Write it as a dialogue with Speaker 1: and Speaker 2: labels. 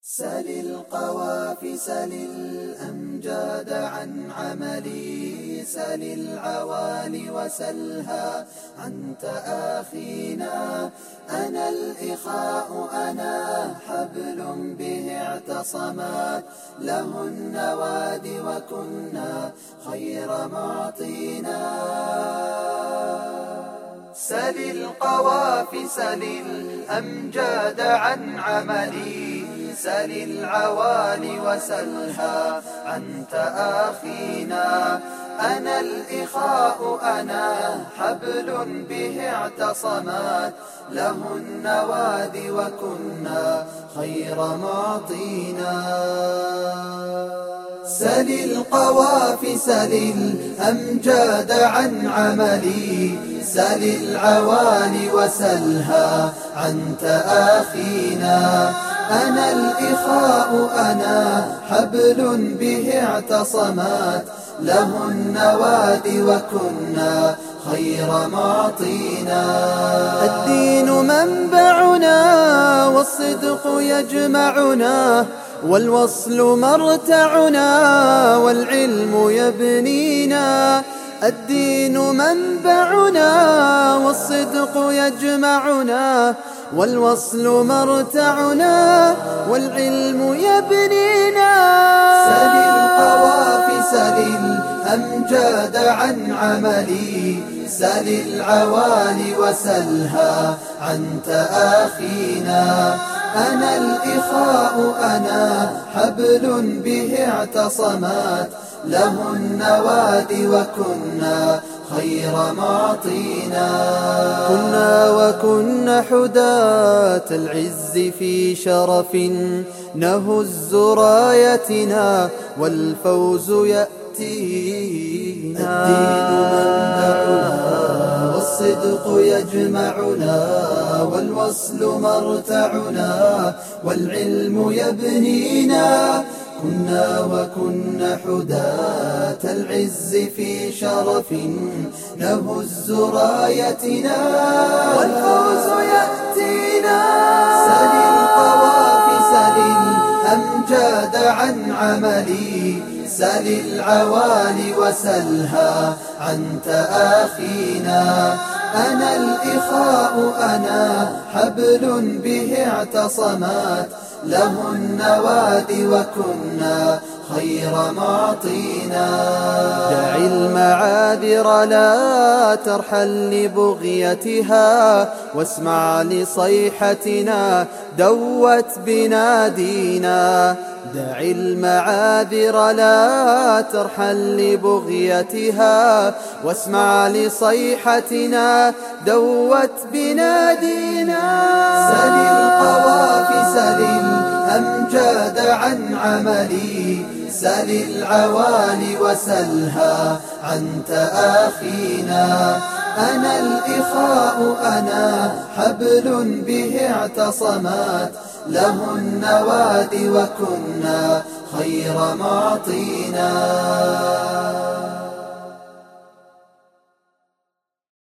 Speaker 1: سل القوافي سل الأمجاد عن عملي، سل العوالي وسلها عن تآخينا. أنا الإخاء أنا حبل به اعتصمت له النواد، وكنا خير معطينا. سل القوافي سل الأمجاد عن عملي، سل العوالي وسلها عن تآخينا. أنا الإخاء أنا حبل به اعتصمت له النواد، وكنا خير معطينا. سل القوافي سل الأمجاد عن عملي، سل العوالي وسلها عن تآخينا. أنا الإخاء أنا حبل به اعتصمت له النواد، وكنا خير معطينا. الدين منبعنا والصدق يجمعنا، والوصل مرتعنا والعلم يبنينا. الدين منبعنا والصدق يجمعنا، والوصل مرتعنا والعلم يبنينا. سل القوافي سل الأمجاد عن عملي، سل العوالي وسلها عن تآخينا. أنا الإخاء أنا حبل به اعتصمت له النواد، وكنا خير معطينا. كنا وكنا حداة العز في شرف، نهز رايتنا والفوز يأتينا. الدين منبعنا والصدق يجمعنا، والوصل مرتعنا والعلم يبنينا. كنا وكنا حداة العز في شرف، نهز رايتنا والفوز يأتينا. سل القوافي سل الأمجاد عن عملي، سل العوالي وسلها عن تآخينا. أنا الإخاء أنا حبل به اعتصمت له النواد، وكنا خير معطينا. دع المعاذر لا ترحل لبغيتها، واسمع لصيحتنا دوت بنادينا. دع المعاذر لا ترحل لبغيتها، واسمع لصيحتنا دوت بنادينا. سل القوافي سل الأمجاد عن عملي، سل العوالي وسلها عن تآخينا. أنا الإخاء أنا حبل به اعتصمت له النواد، وكنا خير معطينا.